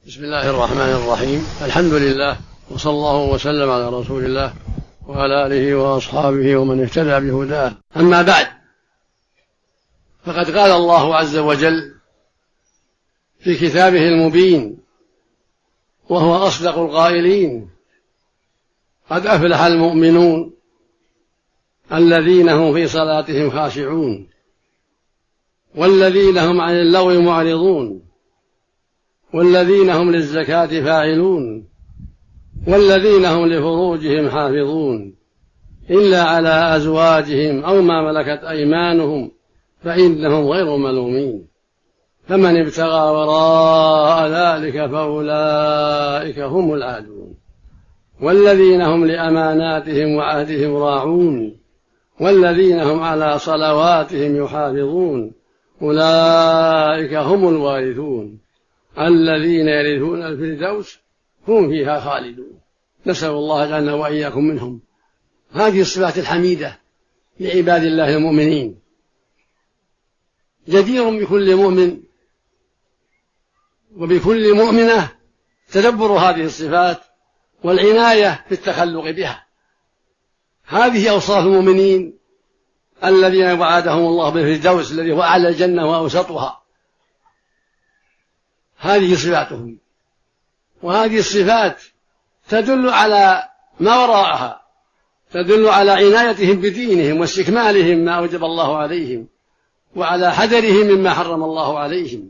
بسم الله الرحمن الرحيم. الحمد لله، وصلى الله وسلم على رسول الله وعلى آله وأصحابه ومن اهتدى بهداه. أما بعد، فقد قال الله عز وجل في كتابه المبين وهو أصدق القائلين: قد أفلح المؤمنون الذين هم في صلاتهم خاشعون والذين هم عن اللغو معرضون والذين هم للزكاة فاعلون والذين هم لفروجهم حافظون إلا على أزواجهم أو ما ملكت أيمانهم فإنهم غير ملومين، فمن ابتغى وراء ذلك فأولئك هم العادون، والذين هم لأماناتهم وعهدهم راعون والذين هم على صلواتهم يحافظون أولئك هم الوارثون الذين يرثون الفردوس هم فيها خالدون. نسأل الله جعلنا وإياكم منهم. هذه الصفات الحميدة لعباد الله المؤمنين، جدير بكل مؤمن وبكل مؤمنة تدبر هذه الصفات والعناية في التخلق بها. هذه أوصاف المؤمنين الذين وعدهم الله بالفردوس الذي هو أعلى الجنة وأوسطها. هذه صفاتهم، وهذه الصفات تدل على ما وراءها، تدل على عنايتهم بدينهم واستكمالهم ما أوجب الله عليهم وعلى حذرهم مما حرم الله عليهم،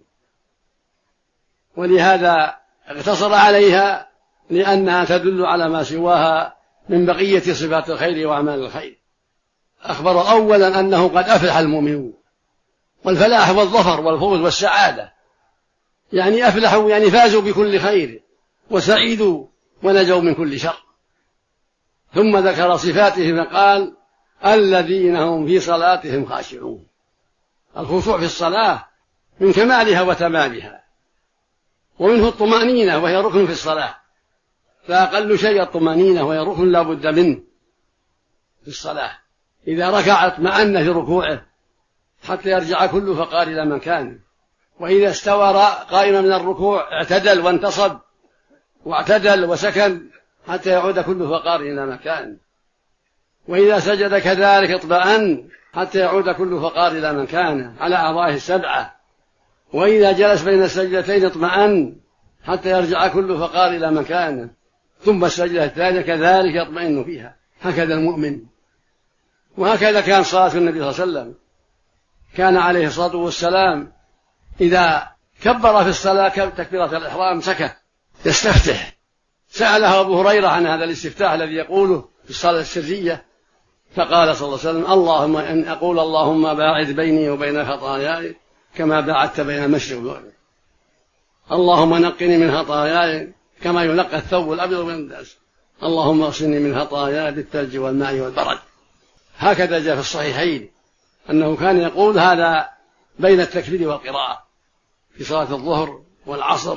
ولهذا اقتصر عليها لأنها تدل على ما سواها من بقية صفات الخير وأعمال الخير. أخبر أولا أنه قد أفلح المؤمنون، والفلاح والظفر والفوز والسعادة، يعني أفلحوا يعني فازوا بكل خير وسعيدوا ونجوا من كل شر. ثم ذكر صفاتهم فقال: الذين هم في صلاتهم خاشعون. الخشوع في الصلاة من كمالها وتمامها، ومنه الطمأنينة وهي ركن في الصلاة، فأقل شيء الطمأنينة وهي ركن لا بد منه في الصلاة. إذا ركع اطمأن في ركوعه حتى يرجع كل فقار إلى مكانه، وإذا استوى قائما من الركوع اعتدل وانتصب واعتدل وسكن حتى يعود كل فقار إلى مكانه، وإذا سجد كذلك اطمأن حتى يعود كل فقار إلى مكانه على أعضائه السبعة، وإذا جلس بين السجدتين اطمأن حتى يرجع كل فقار إلى مكانه، ثم السجدة الثانية كذلك يطمئن فيها. هكذا المؤمن، وهكذا كان صلاة النبي صلى الله عليه وسلم. كان عليه الصلاة والسلام إذا كبر في الصلاة تكبيرة الإحرام سكت يستفتح. سأله أبو هريرة عن هذا الاستفتاح الذي يقوله في الصلاة السرية، فقال صلى الله عليه وسلم: اللهم إن أقول اللهم باعد بيني وبين خطاياي كما باعدت بين المشرق والمغرب، اللهم نقني من خطاياي كما ينقى الثوب الأبيض من الدنس، اللهم اغسلني من خطاياي بالثلج والماء والبرد. هكذا جاء في الصحيحين أنه كان يقول هذا بين التكبير والقراءة في صلاة الظهر والعصر،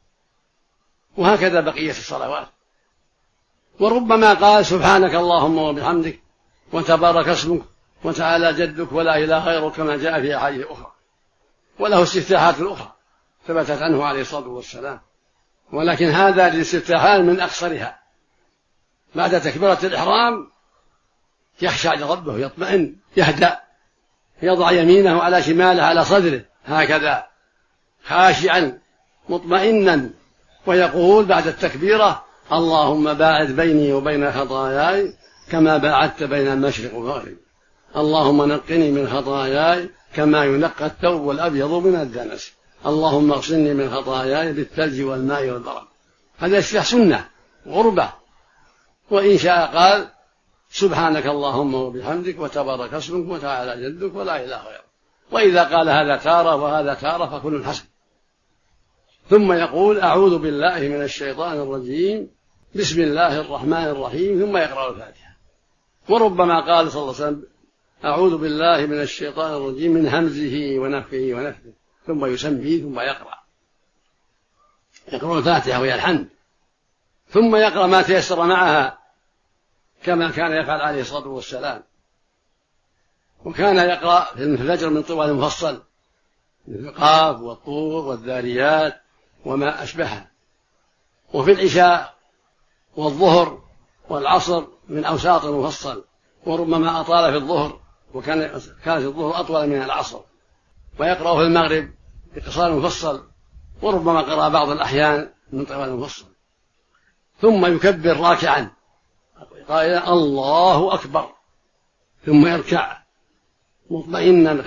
وهكذا بقية الصلوات. وربما قال: سبحانك اللهم وبحمدك وتبارك اسمك وتعالى جدك ولا إله غيرك، كما جاء في أحاديث أخرى. وله استفتاحات أخرى ثبتت عنه عليه الصلاة والسلام، ولكن هذا الاستفتاحات من أقصرها. بعد تكبيرة الإحرام يخشع لربه، يطمئن، يهدأ، يضع يمينه على شماله على صدره هكذا خاشعا مطمئنا، ويقول بعد التكبيرة: اللهم باعد بيني وبين خطاياي كما باعدت بين المشرق والمغرب، اللهم نقني من خطاياي كما ينقى الثوب الأبيض من الدنس، اللهم اغسلني من خطاياي بالثلج والماء والبرد. هذا استفتاح سنة غربة. وإن شاء قال: سبحانك اللهم وبحمدك وتبارك اسمك وتعالى جدك ولا إله غيرك. وإذا قال هذا تارة وهذا تارة فكل حسن. ثم يقول: أعوذ بالله من الشيطان الرجيم، بسم الله الرحمن الرحيم، ثم يقرأ الفاتحة. وربما قال صلى الله عليه وسلم: أعوذ بالله من الشيطان الرجيم من همزه ونفخه ونفثه، ثم يسمي ثم يقرأ الفاتحة وهي الحمد، ثم يقرأ ما تيسر معها كما كان يفعل عليه الصلاة والسلام. وكان يقرأ في الفجر من طوال مفصل مثل قاف والطور والذاريات وما أشبهها، وفي العشاء والظهر والعصر من أوساط مفصل، وربما أطال في الظهر كانت الظهر أطول من العصر، ويقرأ في المغرب بقصار مفصل، وربما قرأ بعض الأحيان من طوال مفصل، ثم يكبر راكعا قائلا الله أكبر، ثم يركع مطمئنا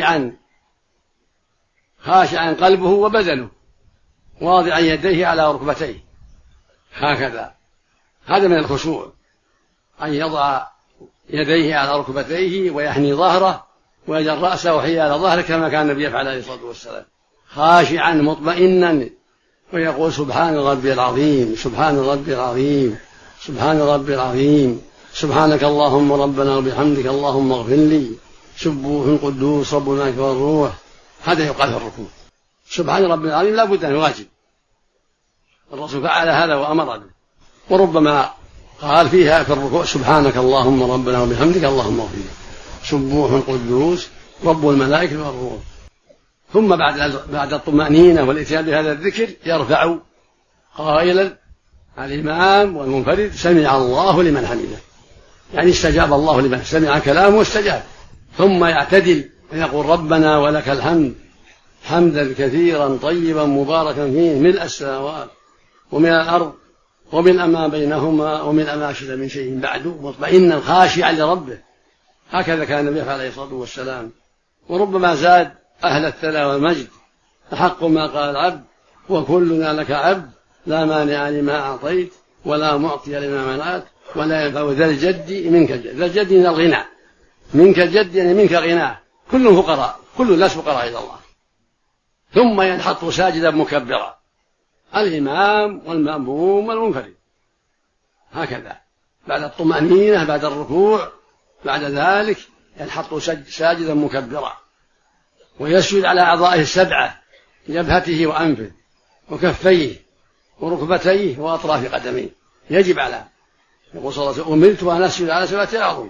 خاشعا قلبه وبدنه، واضعا يديه على ركبتيه هكذا. هذا من الخشوع، أن يضع يديه على ركبتيه ويحني ظهره ويجعل رأسه حيال ظهره كما كان النبي يفعل عليه الصلاة والسلام، خاشعا مطمئنا، ويقول سبحان ربي العظيم، سبحان ربي العظيم، سبحان ربي العظيم، سبحانك اللهم ربنا وبحمدك اللهم اغفر لي، سبوح قدوس رب الملائكة والروح. هذا يقال في الركوع، سبحان ربي العظيم لا بد أن واجب، الرسول فعل هذا وأمر به. وربما قال فيها في الركوع سبحانك اللهم ربنا وبحمدك اللهم اغفر لي، سبوح قدوس رب الملائكة والروح. ثم بعد الطمأنينة والإتيان بهذا الذكر يرفع قائلا الإمام والمنفرد سمع الله لمن حمده، يعني استجاب الله لمن سمع كلامه واستجاب. ثم يعتدل ويقول ربنا ولك الحمد حمدا كثيرا طيبا مباركا فيه ملء السماوات ومن الأرض ومن ما بينهما ومن ما شئت من شيء بعد، مطمئنا خاشعا لربه. هكذا كان النبي عليه الصلاة والسلام. وربما زاد أهل الثناء والمجد أحق ما قال العبد وكلنا لك عبد لا مانع لما أعطيت ولا معطي لما منعت ولا ينفع ذا الجد منك الجد. ذا الجد من الغنى، منك الجد يعني منك غناه، كل فقراء، كل الناس فقراء إلى الله. ثم ينحط ساجدا مكبرا الإمام والمأموم والمنفرد هكذا، بعد الطمأنينة بعد الركوع بعد ذلك ينحط ساجدا مكبرا، ويسجد على أعضائه السبعة، جبهته وأنفه وكفيه وركبتيه وأطراف قدميه، يجب على يقول صلى الله عليه وسلم أمرت وأن أسجد على 7 أعظم،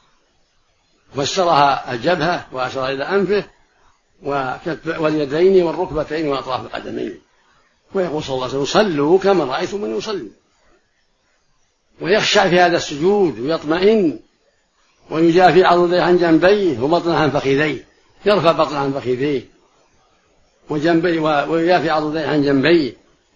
فسرها الجبهة وأشار إلى أنفه واليدين والركبتين وأطراف القدمين. ويقول صلى الله عليه وسلم صلوا كما رأيتم يصلي، ويخشع في هذا السجود ويطمئن ويجافي عضديه عن جنبيه وبطنه عن فخذيه، يرفع بطنه عن فخذيه وجنبيه ويجافي عضديه عن جنبيه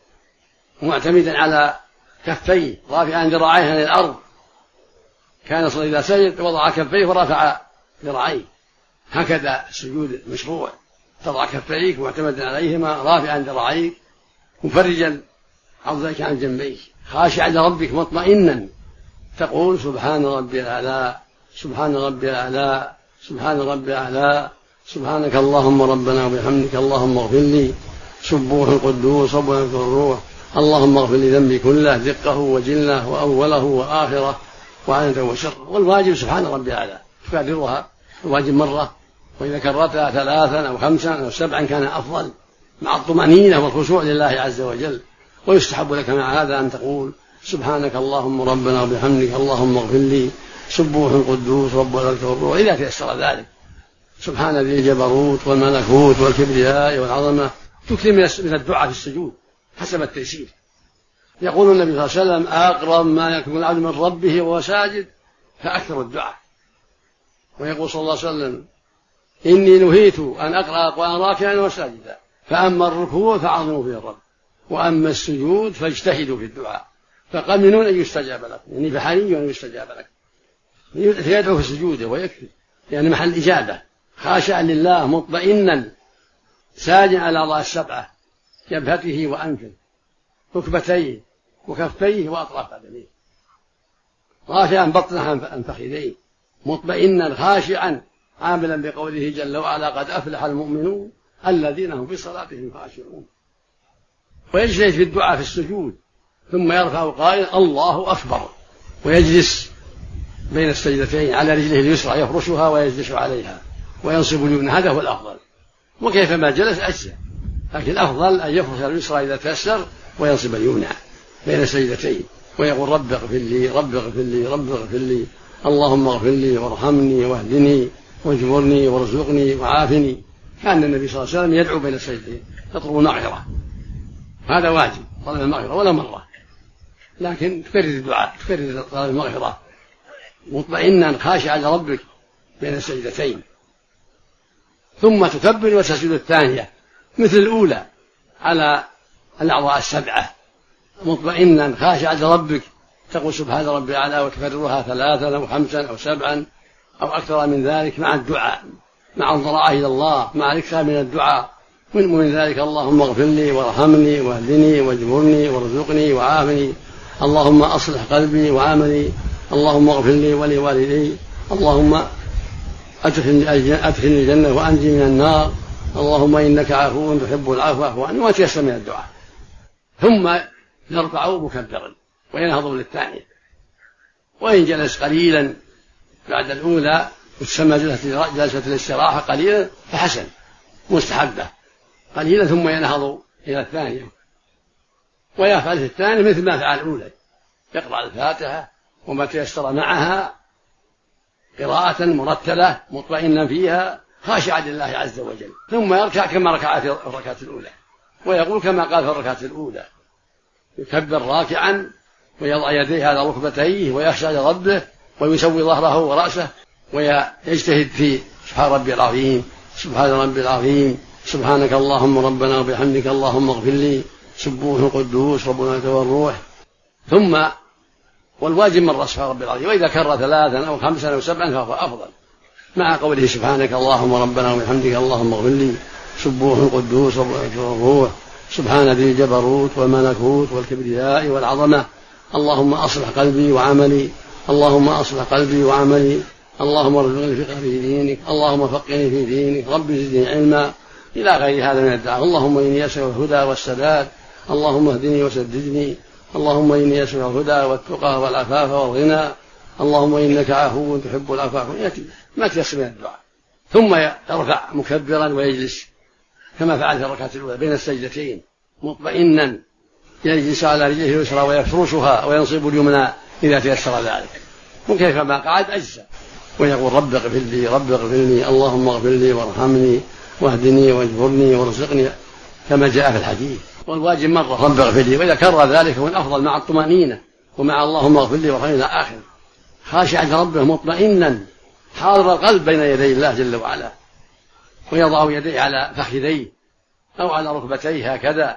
معتمدا على كفيه رافعا ذراعيه عن الأرض. كان يصلي إذا سجد وضع كفيه ورفع ذراعيه، هكذا السجود مشروع، تضع كفيك معتمدا عليهما رافعا ذراعيك مفرجا عضديك عن جنبيك خاشعا لربك مطمئنا، تقول سبحان ربي الأعلى سبحان ربي الأعلى سبحان ربي الأعلى، سبحانك اللهم ربنا وبحمدك اللهم اغفر لي، سبوح قدوس رب الملائكة والروح، اللهم اغفر لي ذنبي كله دقه وجله وأوله وآخره وعنته وشره. والواجب سبحان ربي الأعلى تكررها الواجب مرة، وإذا كررتها 3 أو 5 أو 7 كان أفضل مع الطمأنينة والخشوع لله عز وجل. ويستحب لك مع هذا أن تقول سبحانك اللهم ربنا وبحمدك اللهم اغفر لي، سبوح قدوس رب الملائكة والروح إذا تيسر ذلك، سبحان ذي الجبروت والملكوت والكبرياء والعظمة. تكثر من الدعاء في السجود حسب التيسير. يقول النبي صلى الله عليه وسلم أقرب ما يكون العبد من ربه وهو ساجد فأكثر الدعاء. ويقول صلى الله عليه وسلم إني نهيت أن أقرأ القرآن راكعا وساجدا، فأما الركوع فعظموا فيه الرب وأما السجود فاجتهدوا في الدعاء فقمنون أن يستجاب لكم، يعني فحري أن يستجاب لكم. يدعو في السجود ويكفي يعني محل إجابة، خاشعا لله مطمئنا ساجدا على أعضاء السبعة، جبهته وأنفه ركبتيه وكفيه وأطراف قدميه، رافعا بطنه عن فخذيه مطمئنا خاشعا عاملا بقوله جل وعلا قد أفلح المؤمنون الذين هم في صلاتهم خاشعون. ويجلس في الدعاء في السجود ثم يرفع قائلا الله أكبر، ويجلس بين السجدتين على رجله اليسرى يفرشها ويجلس عليها وينصب اليمنى، هذا هو الأفضل. وكيفما جلس أجزاء، لكن الأفضل أن يفرش اليسرى إذا تيسر وينصب اليمنى بين السجدتين ويقول رب اغفر لي رب اغفر لي رب اغفر لي اللهم اغفر لي وارحمني واهدني واجبرني وارزقني وعافني. كان النبي صلى الله عليه وسلم يدعو بين السجدتين يطلب المغفرة، هذا واجب طلب المغفرة ولا مرة. لكن تكرر الدعاء، تكرر طلب المغفرة مطمئنا خاشعا لربك بين السجدتين، ثم تكبر وتسجد الثانية مثل الأولى على الأعضاء السبعة مطمئنا خاشعا لربك، تقول سبحان ربي الأعلى وتكررها 3 أو 5 أو 7 أو أكثر من ذلك مع الدعاء، مع الضراعة إلى الله، مع الإكثار من الدعاء من ذلك: اللهم اغفر لي وارحمني واهدني واجبرني وارزقني وعافني، اللهم أصلح قلبي وعملي، اللهم اغفر لي ولوالدي، اللهم أدخلني الجنة وأنجي من النار، اللهم إنك عفو تحب العفو فاعف عني، وما تيسر من الدعاء. ثم يرفع مكبرا وينهض للثانية، وإن جلس قليلا بعد الأولى وتسمى جلسة الاستراحة قليلا فحسن مستحبة قليلا، ثم ينهض إلى الثانية ويفعل في الثانية مثل ما فعل الأولى، يقرأ الفاتحة وما تيسر معها قراءة مرتلة مطمئنا فيها خاشعا لله عز وجل، ثم يركع كما ركع في الركعة الأولى، ويقول كما قال في الركعة الأولى، يكبر راكعا ويضع يديه على ركبتيه ويخشع لربه ويسوي ظهره ورأسه ويجتهد في سبحان ربي العظيم، سبحان ربي العظيم، سبحانك اللهم ربنا وبحمدك اللهم اغفر لي، سبوح قدوس ربنا والروح. ثم والواجب مرة سبحان ربي العظيم، وإذا كرر 3 أو 5 أو 7 فهو أفضل، مع قوله سبحانك اللهم ربنا وبحمدك اللهم اغفر لي، سبوح قدوس ربنا والروح، سبحان ذي الجبروت والملكوت والكبرياء والعظمة، اللهم أصلح قلبي وعملي، اللهم أصلح قلبي وعملي، اللهم ارزقني الفقه في دينك، اللهم فقهني في دينك، رب زدني علما، إلى غير هذا من الدعاء. اللهم إني أسأل الهدى والسداد، اللهم اهدني وسددني، اللهم إني أسأل الهدى والتقى والعفاف والغنى، اللهم إنك عفو تحب العفو، يأتي ما تيسر من الدعاء. ثم يرفع مكبرا ويجلس كما فعل في الركعة الأولى بين السجدتين مطمئنا، يجلس على رجله اليسرى ويفرشها وينصب اليمنى إذا تيسر ذلك، وكيفما قعد أجزى، ويقول رب اغفر لي رب اغفر لي، اللهم اغفر لي وارحمني واهدني واجبرني وارزقني، كما جاء في الحديث. والواجب مرة رب اغفر لي، وإذا كرر ذلك هو الأفضل مع الطمأنينة ومع اللهم اغفر لي وارحمني إلى آخر، خاشعا لربه مطمئنا حاضر القلب بين يدي الله جل وعلا، ويضع يديه على فخذيه أو على ركبتيه هكذا،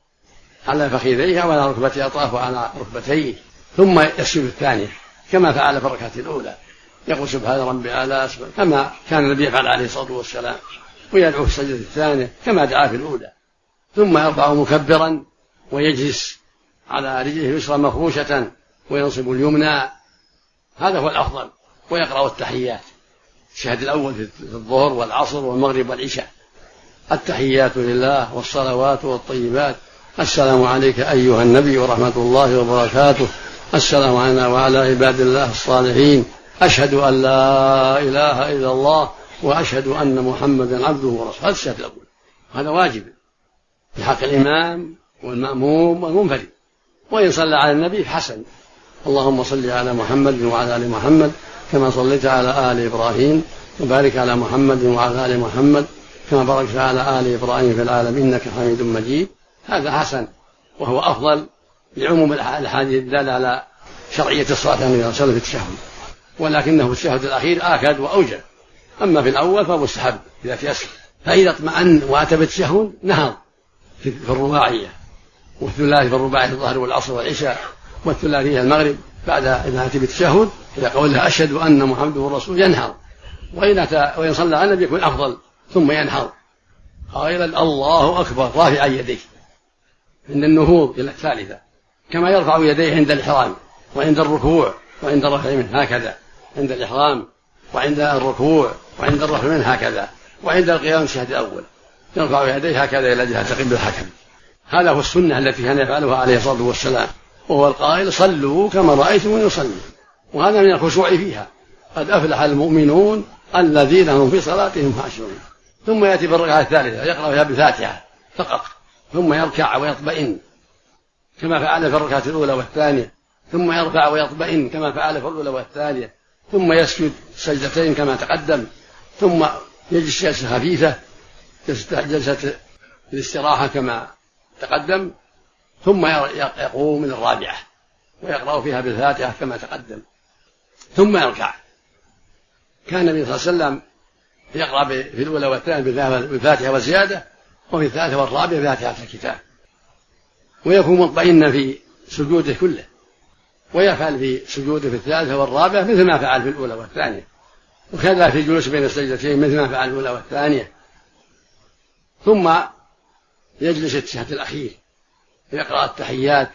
على فخذيه أو على ركبتيه، أطراف على ركبتيه، ثم يسجد الثانية كما فعل في الركعة الأولى، يقول سبحان ربي الأعلى كما كان النبي يفعل عليه الصلاة والسلام، ويدعو في السجدة الثانية كما دعا في الأولى، ثم يرفع مكبرا ويجلس على رجله اليسرى مفروشة وينصب اليمنى، هذا هو الأفضل، ويقرأ التحيات، الشهد الأول في الظهر والعصر والمغرب والعشاء، التحيات لله والصلوات والطيبات، السلام عليك أيها النبي ورحمة الله وبركاته، السلام علينا وعلى عباد الله الصالحين، أشهد أن لا إله إلا الله وأشهد أن محمدا عبده ورسوله. هذا الشهد الأول، هذا واجب في حق الإمام والمأموم والمنفرد، وإن صلى على النبي حسن، اللهم صل على محمد وعلى آل محمد كما صليت على آل إبراهيم، وبارك على محمد وعلى آل محمد كما باركت على آل إبراهيم في العالمين إنك حميد مجيد، هذا حسن وهو أفضل لعموم الأحاديث الدالة على شرعية الصلاة على النبي صلى الله عليه وسلم في التشهد، ولكنه في التشهد الأخير آكد وأوجب، أما في الأول فهو مستحب إذا تيسر. فإذا اطمأن وأتى بالتشهد نهض في الرباعية، والثلاثي في الرباعية الظهر والعصر والعشاء، والثلاثية المغرب بعد إذا أتى بالتشهد إذا قوله أشهد أن محمد رسول ينهض، وإن صلى على النبي يكون أفضل، ثم ينهض قائلا الله أكبر رافعا يديه عند النهوض إلى الثالثة، كما يرفع يديه عند الإحرام وعند الركوع وعند الرفع منه هكذا، عند الإحرام وعند الركوع وعند الرفع منه هكذا، وعند القيام الشهد الأول يرفع يديه هكذا إلى جهة قبل الحكم. هذا هو السنة التي كان يفعلها عليه الصلاة والسلام، وهو القائل صلوا كما رأيتم يصلي، وهذا من الخشوع فيها، قد أفلح المؤمنون الذين هم في صلاتهم خاشعون. ثم يأتي بالركعة الثالثة يقرأ فيها بالفاتحة فقط، ثم يركع ويطمئن كما فعل في الركعة الأولى والثانية، ثم يرفع ويطمئن كما فعل في الأولى والثانية، ثم يسجد سجدتين كما تقدم، ثم يجلس جلسة خفيفة جلسة الاستراحة كما تقدم، ثم يقوم من الرابعة ويقرأ فيها بالفاتحة كما تقدم، ثم يركع. كان النبي صلى الله عليه وسلم يقرأ في الأولى والثانية بالفاتحة والزيادة، وفي الثالثة والرابعة بفاتحة الكتاب، ويكون مطمئنا في سجوده كله، ويفعل في سجوده في الثالثة والرابعة مثل ما فعل في الأولى والثانية، وكذا في الجلوس بين السجدتين مثل ما فعل في الأولى والثانية. ثم يجلس التشهد الأخير يقرأ التحيات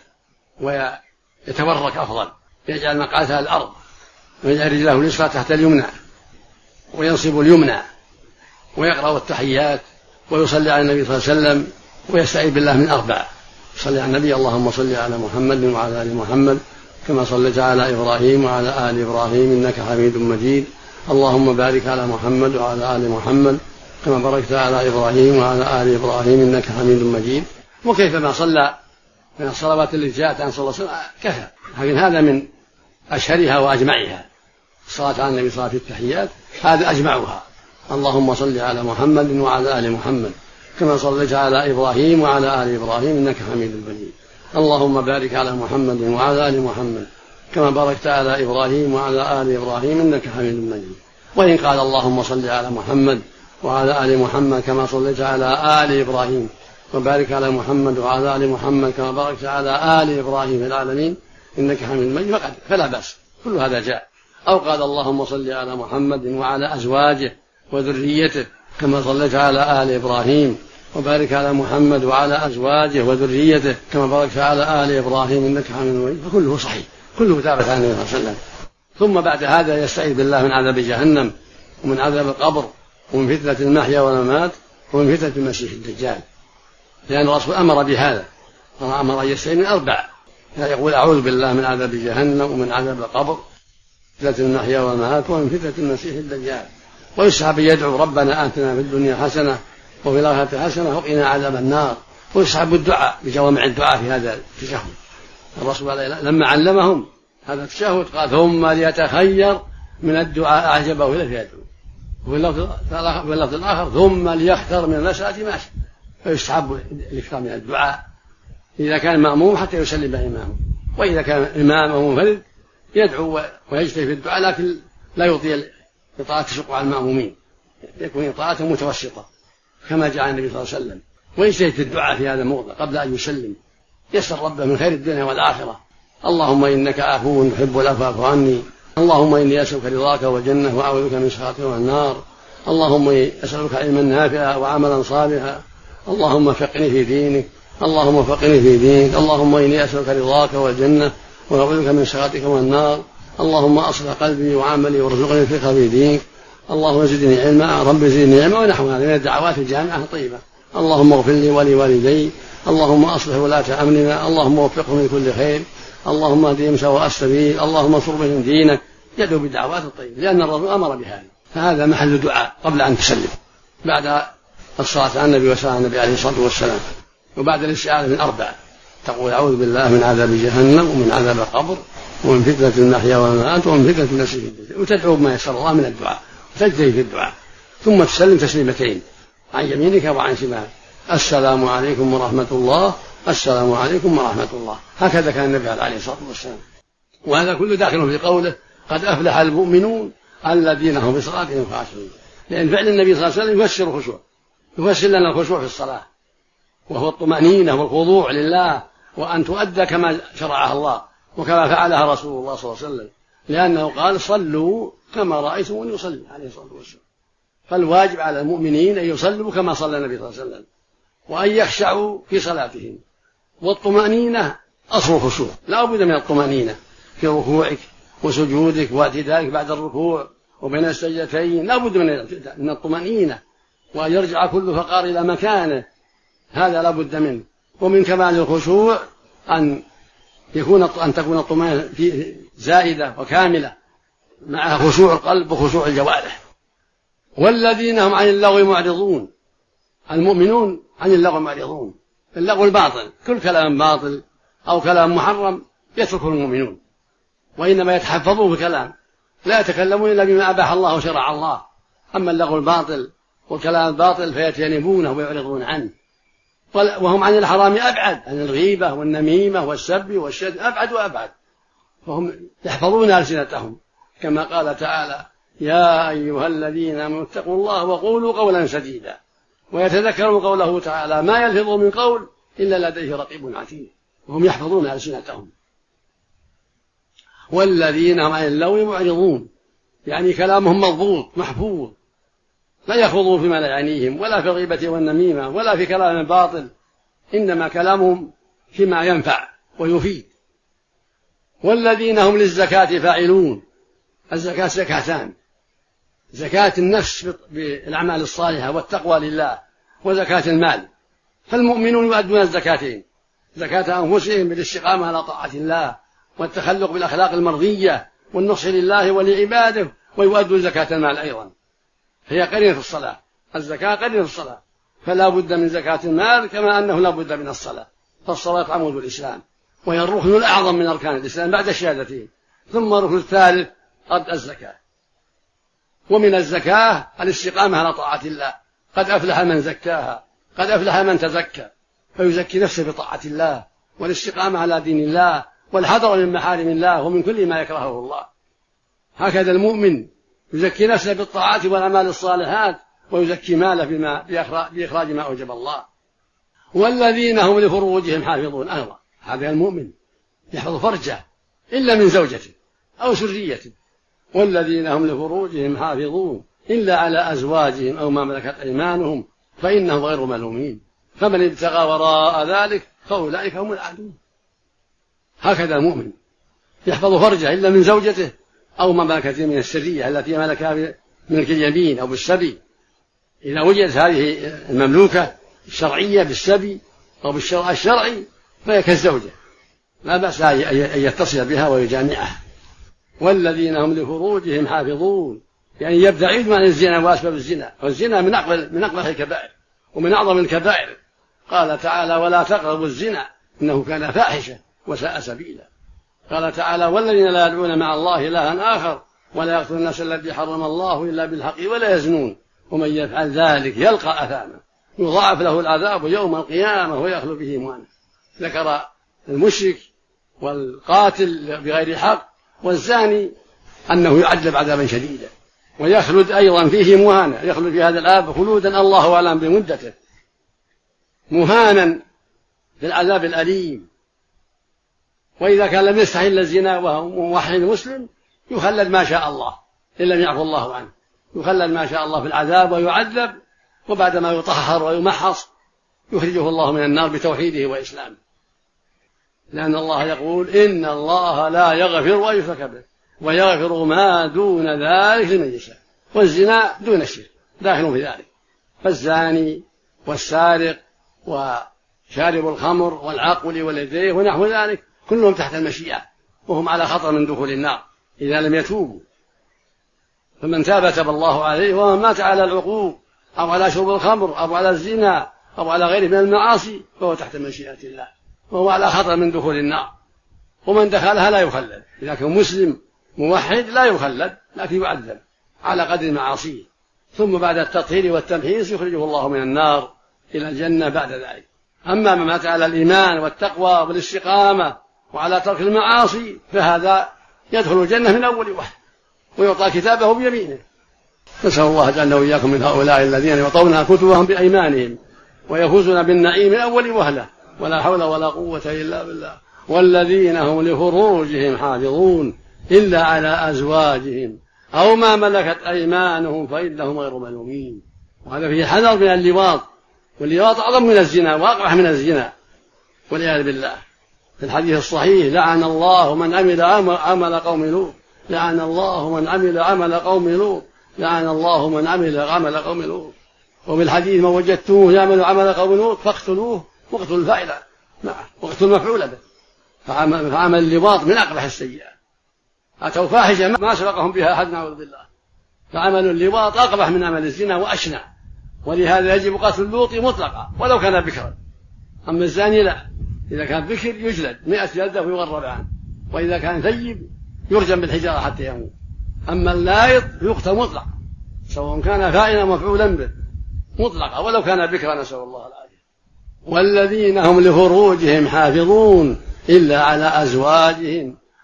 ويتورك أفضل، يجعل مقعدها الأرض ويجعل رجله اليسرى تحت اليمنى وينصب اليمنى، ويقرأ التحيات ويصلي على النبي صلى الله عليه وسلم ويستعيذ بالله من 4. صلي على النبي: اللهم صل على محمد وعلى آل محمد كما صليت على إبراهيم وعلى آل إبراهيم إنك حميد مجيد، اللهم بارك على محمد وعلى آل محمد كما باركت على إبراهيم وعلى آل إبراهيم إنك حميد مجيد. وكيفما صلى من الصلوات التي جاءت عن صلى الله عليه وسلم كفى، لكن هذا من أشهرها وأجمعها. الصلاة على النبي صلى الله عليه وسلم في التحيات هذا أجمعها: اللهم صل على محمد وعلى آل محمد كما صليت على إبراهيم وعلى آل إبراهيم إنك حميد مجيد، اللهم بارك على محمد وعلى آل محمد كما باركت على إبراهيم وعلى آل إبراهيم إنك حميد مجيد. وإن قال اللهم صل على محمد وعلى آل محمد كما صليت على آل إبراهيم وبارك على محمد وعلى آل محمد كما باركت على آل إبراهيم في العالمين إنك حميد مجيد فلا بأس، كل هذا جاء. أو قال اللهم صل على محمد وعلى أزواجه وذريته كما صليت على آل إبراهيم وبارك على محمد وعلى أزواجه وذريته كما باركت على آل إبراهيم إنك حميد مجيد، فكله صحيح، كله ثابت عن النبي صلى الله عليه وسلم. ثم بعد هذا يستعيذ بالله من عذاب جهنم ومن عذاب القبر ومن فتنة المحيا والممات ومن فتنة المسيح الدجال، لأن الرسول أمر بهذا، أمر أن يستعيذ من 4، يقول أعوذ بالله من عذاب جهنم ومن عذاب القبر فتنة المحيا والممات ومن فتنة المسيح الدجال. ويسحب يدعو ربنا آتنا في الدنيا حسنة وفي الآخرة حسنة وقنا عذاب النار، ويسحب الدعاء بجوامع الدعاء في هذا التشهد. الرسول لما علمهم هذا التشهد قال ثم ليتخير من الدعاء أعجبه له فيدعو، وفي اللفظ الآخر ثم ليختر من المسألة ما شاء. فيستحب الاكثار من الدعاء إذا كان مأموم حتى يسلم إمامه، وإذا كان إمامه منفرد يدعو ويجتهد في الدعاء، لكن لا يطيل إطاعة تشق على المأمومين، يكون إطاعته متوسطة كما جاء النبي صلى الله عليه وسلم، ويجتهد في الدعاء في هذا الموضع قبل أن يسلم، يسأل ربه من خير الدنيا والآخرة: اللهم إنك عفو تحب العفو فاعف عني، اللهم إني أسألك رضاك والجنة وأعوذ بك من سخطك والنار، اللهم أسألك علما نافعا وعملا صالحا، اللهم فقني في دينك، اللهم فقني في دينك، اللهم إني أسألك رضاك والجنة وأعوذ بك من سخطك والنار، اللهم أصلح قلبي وعملي وارزقني الفقه في دينك، اللهم زدني علما، رب زدني علما، ونحو هذا من الدعوات الجامعة الطيبة. اللهم اغفر لي ولوالدي، اللهم أصلح ولاة أمرنا، اللهم وفقهم لكل خير، اللهم اهدهم سواء السبيل، اللهم انصر بهم دينك، يدعو بالدعوات الطيبة لأن الرسول أمر بهذا، فهذا محل دعاء قبل أن تسلم بعد الصلاة على النبي وسلام النبي عليه الصلاة والسلام. وبعد الاستعاذة من 4 تقول أعوذ بالله من عذاب جهنم ومن عذاب القبر ومن فتنة المحيا والممات ومن فتنة المسيح الدجال، وتدعو بما يسر الله من الدعاء وتجتهد في الدعاء، ثم تسلم تسليمتين عن يمينك وعن شمالك: السلام عليكم ورحمة الله، السلام عليكم ورحمة الله. هكذا كان النبي عليه الصلاة والسلام. وهذا كله داخل في قوله: قد أفلح المؤمنون الذين هم في صلاتهم خاشعون، لأن فعل النبي صلى الله عليه وسلم يفسر الخشوع، يفسر لنا الخشوع في الصلاة، وهو الطمأنينة والخضوع لله، وأن تؤدى كما شرعها الله وكما فعلها رسول الله صلى الله عليه وسلم، لأنه قال: صلوا كما رأيتموني يصلي عليه الصلاة والسلام. فالواجب على المؤمنين أن يصلوا كما صلى النبي صلى الله عليه وسلم، وأن يخشعوا في صلاتهم. والطمأنينة أصل الخشوع، لا بد من الطمأنينة في ركوعك وسجودك واعتدالك بعد الركوع وبين السجدتين، لا بد من الطمأنينة، وأن يرجع كل فقار إلى مكانه، هذا لا بد منه. ومن كمال الخشوع أن تكون الطمأنينة فيه زائدة وكاملة مع خشوع القلب وخشوع الجوارح. والذين هم عن اللغو معرضون، المؤمنون عن اللغو معرضون، اللغو الباطل، كل كلام باطل أو كلام محرم يتركه المؤمنون، وإنما يتحفظون في الكلام، لا يتكلمون إلا بما أباح الله وشرع الله. أما اللغو الباطل والكلام الباطل فيتجنبونه ويعرضون عنه، وهم عن الحرام أبعد، عن الغيبة والنميمة والسب والشتم أبعد وأبعد، فهم يحفظون ألسنتهم، كما قال تعالى: يا أيها الذين آمنوا اتقوا الله وقولوا قولا سديدا. ويتذكرون قوله تعالى: ما يلفظ من قول إلا لديه رقيب عتيد. وهم يحفظون ألسنتهم. والذين هم عن اللغو معرضون، يعني كلامهم مضبوط محفوظ، لا يخوضون فيما لا يعنيهم، ولا في الغيبة والنميمة، ولا في كلام باطل، إنما كلامهم فيما ينفع ويفيد. والذين هم للزكاة فاعلون. الزكاة زكاتان: زكاة النفس بالأعمال الصالحة والتقوى لله، وزكاة المال. فالمؤمنون يؤدون الزكاتين: زكاة أنفسهم بالاستقامة على طاعة الله والتخلق بالأخلاق المرضية والنصح لله ولعباده، ويؤدون زكاة المال أيضا، هي قرينة الصلاة. الزكاة قرينة الصلاة، فلا بد من زكاة المال كما أنه لا بد من الصلاة. فالصلاة عمود الإسلام، وهي الركن الأعظم من أركان الإسلام بعد الشهادتين. ثم الركن الثالث أداء الزكاة. ومن الزكاة الاستقامة على طاعة الله: قد أفلح من زكاها، قد أفلح من تزكى. فيزكي نفسه بطاعة الله والاستقامة على دين الله والحذر من محارم الله ومن كل ما يكرهه الله. هكذا المؤمن يزكي نفسه بالطاعات والأعمال الصالحات، ويزكي ماله بإخراج ما أوجب الله. والذين هم لفروجهم حافظون. أيضا هذا المؤمن يحفظ فرجه إلا من زوجته أو سريته. والذين هم لفروجهم حافظون إلا على أزواجهم أو ما ملكت أيمانهم فإنهم غير ملومين، فمن ابتغى وراء ذلك فأولئك هم العادون. هكذا المؤمن يحفظ فرجه إلا من زوجته أو ما ملكت من السرية التي ملكها بملك اليمين أو بالسبي. إذا وجدت هذه المملوكة الشرعية بالسبي أو بالشرع الشرعي فهي كالزوجة، لا بأس أن يتصل بها ويجامعها. والذين هم لفروجهم حافظون، يعني يبتعدون عن الزنا وأسباب الزنا، والزنا من أقبح الكبائر ومن أعظم الكبائر. قال تعالى: ولا تقربوا الزنا إنه كان فاحشة وساء سبيلا. قال تعالى: والذين لا يدعون مع الله إلها آخر ولا يقتلون النفس التي حرم الله إلا بالحق ولا يزنون ومن يفعل ذلك يلقى أثاما يضاعف له العذاب يوم القيامة ويخلد به مهانا. ذكر المشرك والقاتل بغير حق والزاني أنه يعذب عذابا شديدا، ويخلد أيضا فيه مهانا، يخلد في هذا العذاب خلودا الله أعلم بمدته، مهانا بالعذاب الأليم. وإذا كان لم يستحل الزنا وهو موحد مسلم يخلد ما شاء الله إن لم يعفو الله عنه، يخلد ما شاء الله في العذاب ويعذب، وبعدما يطهر ويمحص يخرجه الله من النار بتوحيده وإسلامه، لأن الله يقول: إن الله لا يغفر أن يشرك به ويغفر ما دون ذلك لمن يشاء. والزنا دون الشرك داخل في ذلك، فالزاني والسارق وشارب الخمر والعاقل واليديه ونحو ذلك كلهم تحت المشيئة، وهم على خطر من دخول النار إذا لم يتوبوا. فمن تاب تاب الله عليه، ومن مات على العقوق أو على شرب الخمر أو على الزنا أو على غيره من المعاصي فهو تحت مشيئة الله، وهو على خطر من دخول النار. ومن دخلها لا يخلد، إذا كان مسلم موحد لا يخلد لكن يعذب على قدر معاصيه، ثم بعد التطهير والتمحيص يخرجه الله من النار إلى الجنة بعد ذلك. أما من مات على الإيمان والتقوى والاستقامة وعلى ترك المعاصي فهذا يدخل الجنة من أول واحد ويعطى كتابه بيمينه. نسأل الله جعلنا وإياكم من هؤلاء الذين يعطون كتبهم بأيمانهم ويفوزون بالنعيم من أول وهلة، ولا حول ولا قوة إلا بالله. والذين هم لفروجهم حافظون إلا على أزواجهم أو ما ملكت أيمانهم فإنهم غير ملومين. وهذا فيه حذر من اللواط، واللواط أعظم من الزنا وأقبح من الزنا والعياذ بالله. في الحديث الصحيح: لعن الله من عمل عمل قوم لوط، لعن الله من عمل عمل قوم لوط، لعن الله من عمل عمل قوم لوط. وفي الحديث: من وجدتوه يعمل عمل قوم لوط فاقتلوه واقتلوا الفاعل معه واقتلوا المفعول به. فعمل اللواط من أقبح السيئات، أتوا فاحشة ما سبقهم بها أحد نعوذ بالله. فعمل اللواط أقبح من عمل الزنا وأشنع، ولهذا يجب قتل اللوط مطلقا ولو كان بكرا. أما الزاني لا، إذا كان بكر يجلد 100 جلدة ويغرب عنه، وإذا كان ثيب يرجم بالحجارة حتى يموت. أما اللايط يقتل مطلقا سواء كان فاعلا مفعولا به مطلقا ولو كان بكرا، نسأل الله العافية. والذين هم لفروجهم حافظون إلا على أزواجهم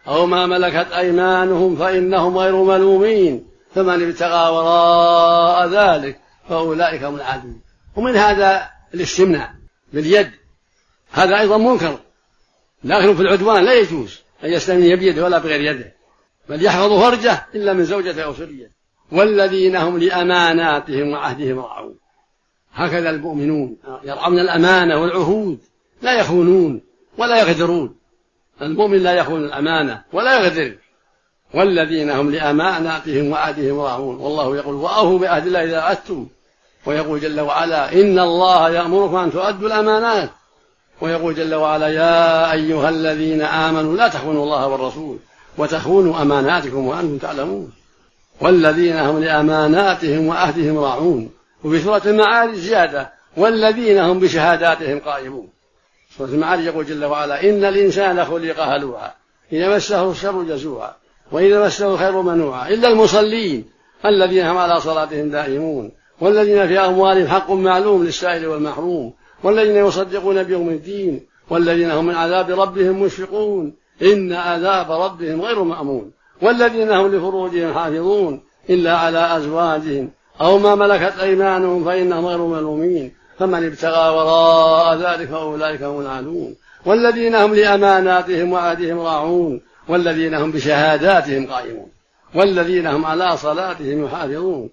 أو ما ملكت أيمانهم فإنهم غير ملومين فمن ابتغى وراء ذلك فأولئك هم العادون. ومن هذا الاستمناء باليد، هذا أيضا منكر، لكن في العدوان لا يجوز أن يستمني بيده ولا بغير يده، بل يحفظ فرجه إلا من زوجته أو سريته. والذين هم لأماناتهم وعهدهم راعون. هكذا المؤمنون يرعون الأمانة والعهود، لا يخونون ولا يغدرون. المؤمن لا يخون الأمانة ولا يغدر. والذين هم لأماناتهم وعهدهم راعون. والله يقول وأوفوا بعهد الله إذا عهدتم. ويقول جل وعلا إن الله يأمركم أن تؤدوا الأمانات. ويقول جل وعلا يا أيها الذين آمنوا لا تخونوا الله والرسول وتخونوا أماناتكم وأنتم تعلمون. والذين هم لأماناتهم وعهدهم راعون. وفي سورة المعارج زيادة والذين هم بشهاداتهم قائمون. سورة المعارج يقول جل وعلا إن الإنسان خلق هلوعا إذا مسه الشر جزوعا وإذا مسه الخير منوعا إلا المصلين الذين هم على صلاتهم دائمون والذين في أموالهم حق معلوم للسائل والمحروم والذين يصدقون بيوم الدين والذين هم من عذاب ربهم مشفقون إن عذاب ربهم غير مأمون. والذين هم لفروجهم حافظون إلا على أزواجهم أو ما ملكت أيمانهم فإنهم غير ملومين فمن ابتغى وراء ذلك فأولئك هم العادون. والذين هم لأماناتهم وعهدهم راعون. والذين هم بشهاداتهم قائمون. والذين هم على صلاتهم يحافظون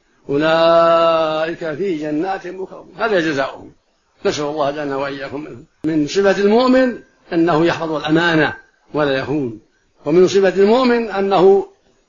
أولئك في جنات مكرمون. هذا جزاؤهم. نسأل الله لنا وإياكم من صفة المؤمن أنه يحفظ الأمانة ولا يخون. ومن صفة المؤمن أنه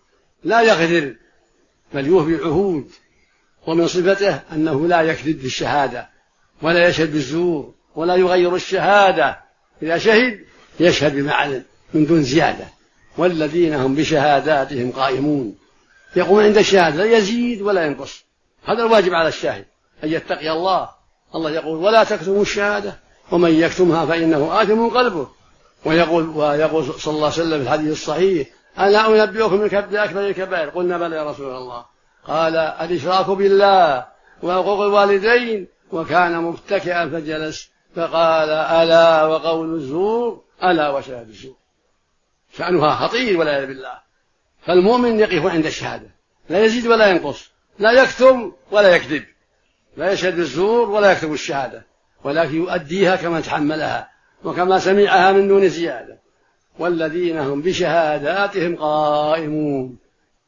لا يغدر بل يوفي العهود. ومن صفته أنه لا يكذب في الشهادة ولا يشهد بالزور ولا يغير الشهادة. إذا شهد يشهد بمعنى من دون زيادة. والذين هم بشهاداتهم قائمون يقوم عند الشهادة لا يزيد ولا ينقص. هذا الواجب على الشاهد أن يتقي الله. الله يقول ولا تكتموا الشهادة ومن يكتمها فإنه آثم قلبه. ويقول صلى الله عليه وسلم في الحديث الصحيح ألا أنبئكم بأكبر الكبائر قلنا بلى يا رسول الله قال الإشراك بالله وحقوق الوالدين وكان متكئا فجلس فقال ألا وقول الزور ألا وشهادة الزور. شأنها خطير والعياذ بالله. فالمؤمن يقف عند الشهادة لا يزيد ولا ينقص، لا يكتم ولا يكذب، لا يشهد بالزور ولا يكتب الشهادة، ولكن يؤديها كما تحملها وكما سمعها من دون زيادة. والذين هم بشهاداتهم قائمون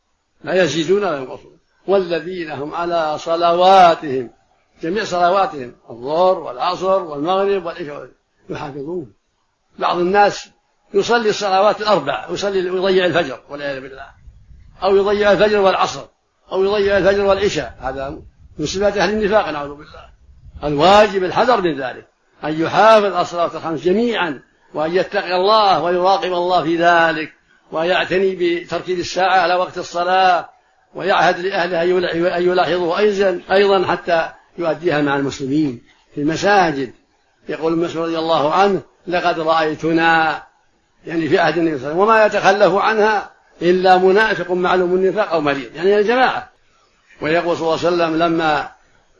لا يزيدون ولا ينقصون. والذين هم على صلواتهم جميع صلواتهم الظهر والعصر والمغرب والعشاء يحافظون. بعض الناس يصلي الصلوات الأربع ويضيع الفجر والعياذ بالله، أو يضيع الفجر والعصر، أو يضيع الفجر والعشاء. هذا من صفات أهل النفاق نعوذ بالله. الواجب الحذر من ذلك، أن يحافظ الصلوات الخمس جميعا، وأن يتقي الله ويراقب الله في ذلك، ويعتني بترتيب الساعة على وقت الصلاة، ويعهد لأهلها أن يلاحظوا أيضا حتى يؤديها مع المسلمين في المساجد. يقول المسعود رضي الله عنه لقد رأيتنا يعني في عهد النبي صلى الله عليه وسلم وما يتخلف عنها إلا منافق معلوم النفاق أو مريض، يعني الجماعة. ويقول صلى الله عليه وسلم لما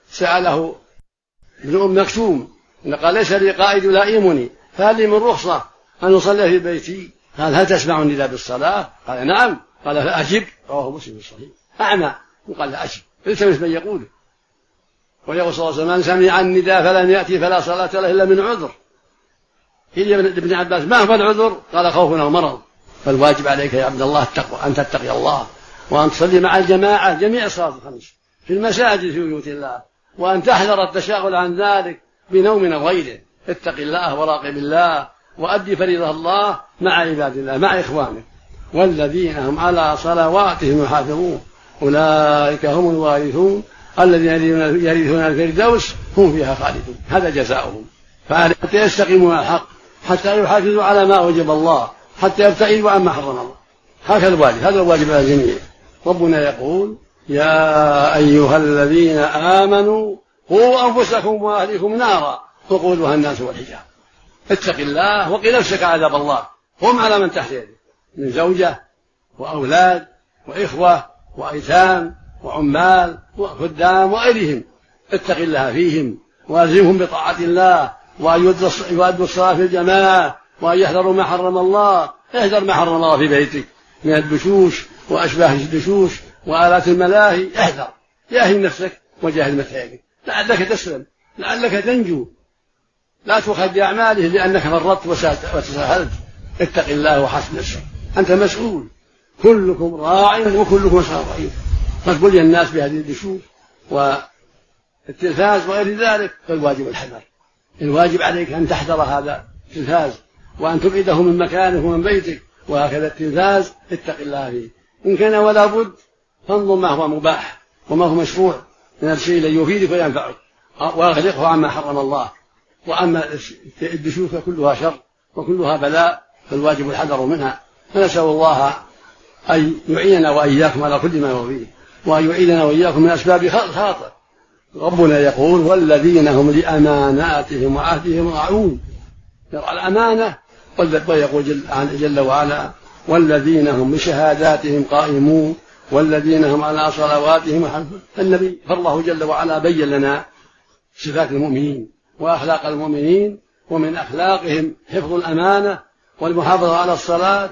سأله ابن أم مكتوم قال ليس لي قائد يلائمني فهل لي من رخصة أن أصلي في بيتي؟ قال هل تسمع النداء بالصلاة؟ قال نعم. قال فأجب. رواه مسلم الصحيح. أعمى قال لا أجب، التمس من يقوله. ويقول صلى الله عليه وسلم من سمع النداء فلم يأتي فلا صلاة له إلا من عذر. قيل ابن عباس ما هو العذر؟ قال خوف أو مرض. فالواجب عليك يا عبد الله أن تتقي الله، وأن تصلي مع الجماعة جميع الصلاة الخمس في المساجد في بيوت الله، وأن تحذر التشاغل عن ذلك بنوم أو غيره. اتق الله وراقب الله، وأدي فريضة الله مع عباد الله مع إخوانك. والذين هم على صلواتهم يحافظون أولئك هم الوارثون الذين يرثون الفردوس هم فيها خالدون. هذا جزاؤهم. حتى يستقيموا على الحق، حتى يحافظوا على ما أوجب الله، حتى يبتعدوا عما حرم الله. هذا الواجب، هذا الواجب على الجميع. ربنا يقول يا أيها الذين آمنوا قوا أنفسكم وأهليكم نارا وقودها الناس والحجارة. اتق الله وقِ نفسك عذاب الله. هم على من تحت يدك من زوجة وأولاد وإخوة وأيتام وعمال وخدام وغيرهم. اتق الله فيهم وألزمهم بطاعة الله، وأن يؤدوا الصلاة في الجماعة، وأن يحذروا ما حرم الله، احذر ما حرم الله في بيتك من الدشوش وأشباه الدشوش وآلات الملاهي. احذر، جاهد نفسك وجاهد متاعك لعلك تسلم، لعلك تنجو. لا تؤخذ بأعماله لأنك فرطت وتساهلت. اتق الله وحسب نفسك، أنت مسؤول، كلكم راع وكلكم مسؤول عن رعيته. فقل للناس بهذه الدشوش والتلفاز وغير ذلك، فالواجب الحذر. الواجب عليك أن تحذر هذا التلفاز وأن تبعده من مكانه ومن بيتك. وهكذا التلفاز اتق الله فيه. إن كان ولا بد فانظر ما هو مباح وما هو مشروع من الشيء الذي يفيدك وينفعك واغلقه عما حرم الله. وأما الدشوش كلها شر وكلها بلاء، فالواجب الحذر منها. فنسأل الله أن يعيننا وإياكم على كل ما يرضيه، وأن يعيننا وإياكم من أسباب الخاطر. ربنا يقول: والذين هم لأماناتهم وعهدهم راعون. يرعى الأمانة. ويقول جل وعلا: والذين هم بشهاداتهم قائمون والذين هم على صلواتهم يحافظون. النبي فالله جل وعلا بين لنا صفات المؤمنين وأخلاق المؤمنين، ومن أخلاقهم حفظ الأمانة والمحافظة على الصلاة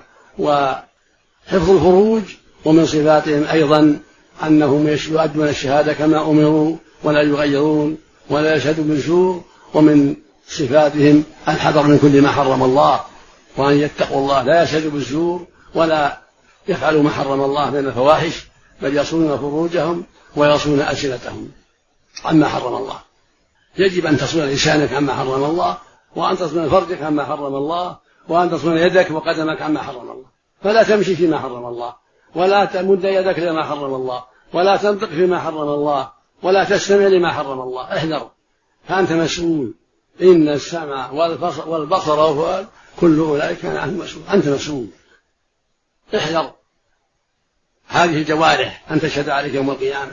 وحفظ الفروج. ومن صفاتهم أيضا أنهم يؤدون الشهادة كما أمروا ولا يغيرون ولا يشهدوا بالزور. ومن صفاتهم الحذر من كل ما حرم الله، وأن يتقوا الله، لا يشهدوا بالزور ولا يفعلوا ما حرم الله من الفواحش، بل يصونون فروجهم ويصون ألسنتهم عما حرم الله. يجب أن تصون لسانك عما حرم الله، وأن تصون فرجك عما حرم الله، وأن تصون يدك وقدمك عما حرم الله. فلا تمشي فيما حرم الله، ولا تمد يدك لما حرم الله، ولا تنطق فيما حرم الله، ولا تستمع لما حرم الله. احذر، فأنت مسؤول. إن السمع والبصر والفؤاد كل أولئك كان عنه مسؤول. أنت مسؤول. احذر هذه الجوارح أن تشهد عليك يوم القيامة.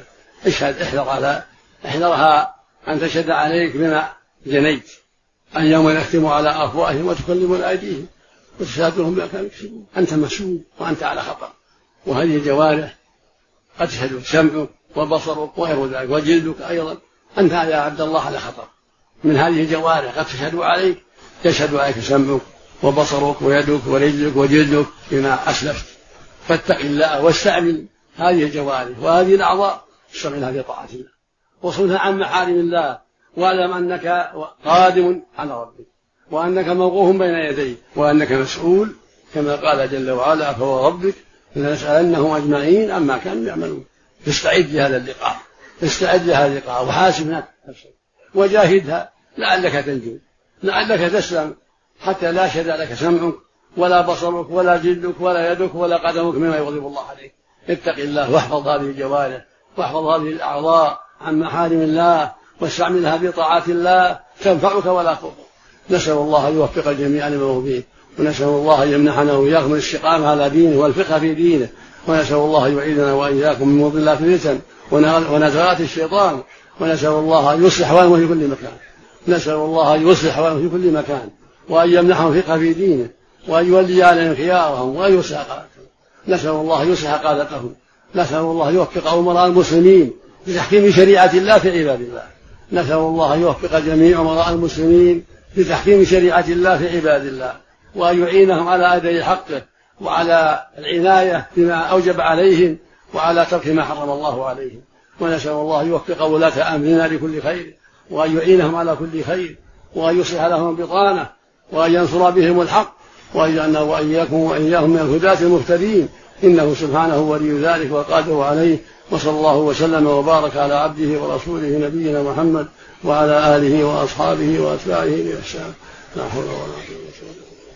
احذرها أن تشهد عليك بما جنيت. أن يوم نختم على أفواههم وتكلمنا أيديهم وتشهدهم بما كانوا يكسبون. أنت مسؤول وأنت على خطر. وهذه الجوارح قد تشهد سمعك وبصرك وغير ذلك وجلدك أيضا. أنت يا عبد الله على خطر من هذه الجوارح قد تشهد عليك. يشهد عليك سمعك وبصرك ويدك ورجلك وجلدك بما أسلفت. فاتق الله واستعمل هذه الجوارح وهذه الأعضاء، استعملها في طاعة الله وصلها عن محارم الله. واعلم أنك قادم على ربك، وأنك موقوف بين يديه، وأنك مسؤول كما قال جل وعلا: فوربك لنسألنهم أجمعين عما كانوا يعملون. استعد لهذا اللقاء، استعد لهذا اللقاء، وحاسب نفسك وجاهدها لعلك تنجو، لعلك تسلم، حتى لا يشهد لك سمعك ولا بصرك ولا جلدك ولا يدك ولا قدمك مما يغضب الله عليك. اتق الله واحفظ هذه الجوارح واحفظ هذه الأعضاء عن محارم الله، واستعملها بطاعات الله تنفعك ولا تضر. نسأل الله أن يوفق الجميع لما هو فيه، ونسأل الله أن يمنحنا وإياكم الاستقامة على دينه والفقه في دينه، ونسأل الله أن يعيذنا وإياكم من مضلات الفتن ونزغات الشيطان، ونسأل الله أن يصلح أحوالهم في كل مكان. نسأل الله أن يصلح أحوالهم في كل مكان، وأن يمنحهم فقه في دينه، وأن يولي عليهم خيارهم، وأن يصلح قادتهم. نسأل الله أن يصلح قادتهم. نسأل الله أن يوفق أمراء المسلمين بتحكيم شريعة الله في عباد الله. نسأل الله أن يوفق جميع أمراء المسلمين بتحكيم شريعة الله في عباد الله، وأن يعينهم على أداء حقه وعلى العناية بما أوجب عليهم وعلى ترك ما حرم الله عليهم. ونسأل الله أن يوفق ولاة أمرنا لكل خير، وأن يعينهم على كل خير، وأن يصلح لهم بطانة، وأن ينصر بهم الحق، وأن يجعلنا وإياكم وإياهم من الهداة المهتدين، إنه سبحانه ولي ذلك والقادر عليه. وصلى الله وسلم وبارك على عبده ورسوله نبينا محمد وعلى آله وأصحابه وأتباعه بإحسان. لا حول ولا قوة إلا بالله.